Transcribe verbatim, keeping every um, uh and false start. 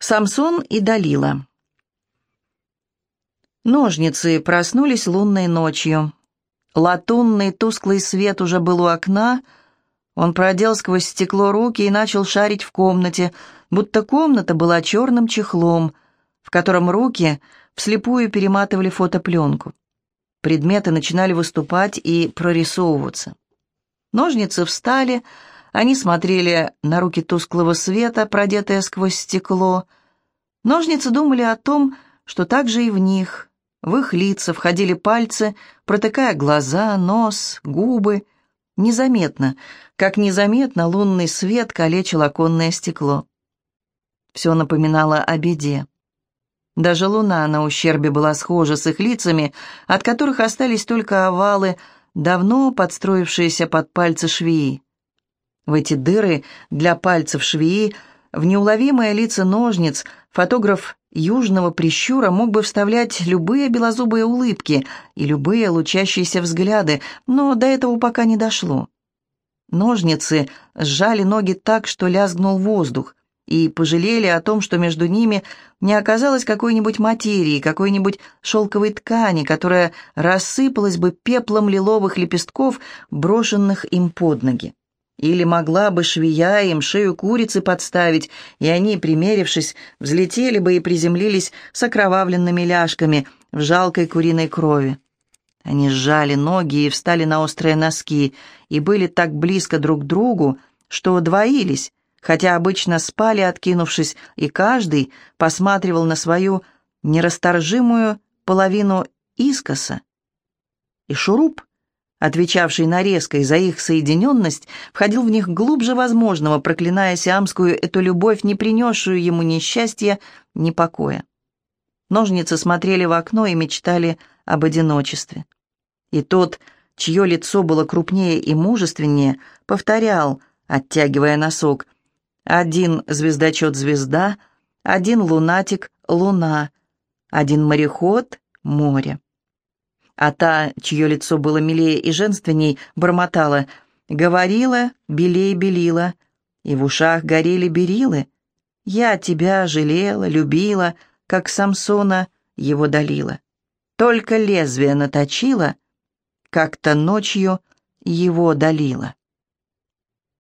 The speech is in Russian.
Самсон и Далила. Ножницы проснулись лунной ночью. Латунный тусклый свет уже был у окна. Он продел сквозь стекло руки и начал шарить в комнате, будто комната была черным чехлом, в котором руки вслепую перематывали фотопленку. Предметы начинали выступать и прорисовываться. Ножницы встали, они смотрели на руки тусклого света, продетые сквозь стекло. Ножницы думали о том, что так же и в них, в их лица входили пальцы, протыкая глаза, нос, губы. Незаметно, как незаметно лунный свет калечил оконное стекло. Все напоминало о беде. Даже луна на ущербе была схожа с их лицами, от которых остались только овалы, давно подстроившиеся под пальцы швеи. В эти дыры для пальцев швеи, в неуловимые лица ножниц, фотограф южного прищура мог бы вставлять любые белозубые улыбки и любые лучащиеся взгляды, но до этого пока не дошло. Ножницы сжали ноги так, что лязгнул воздух, и пожалели о том, что между ними не оказалось какой-нибудь материи, какой-нибудь шелковой ткани, которая рассыпалась бы пеплом лиловых лепестков, брошенных им под ноги. Или могла бы швея им шею курицы подставить, и они, примерившись, взлетели бы и приземлились с окровавленными ляжками в жалкой куриной крови. Они сжали ноги и встали на острые носки, и были так близко друг к другу, что двоились, хотя обычно спали, откинувшись, и каждый посматривал на свою нерасторжимую половину искоса. И шуруп, отвечавший нарезкой за их соединенность, входил в них глубже возможного, проклиная сиамскую эту любовь, не принесшую ему ни счастья, ни покоя. Ножницы смотрели в окно и мечтали об одиночестве. И тот, чье лицо было крупнее и мужественнее, повторял, оттягивая носок: «Один звездочет-звезда, один лунатик-луна, один мореход — море». А та, чье лицо было милее и женственней, бормотала: «Говорила, белей белила, и в ушах горели берилы. Я тебя жалела, любила, как Самсона его Далила. Только лезвие наточила, как-то ночью его Далила».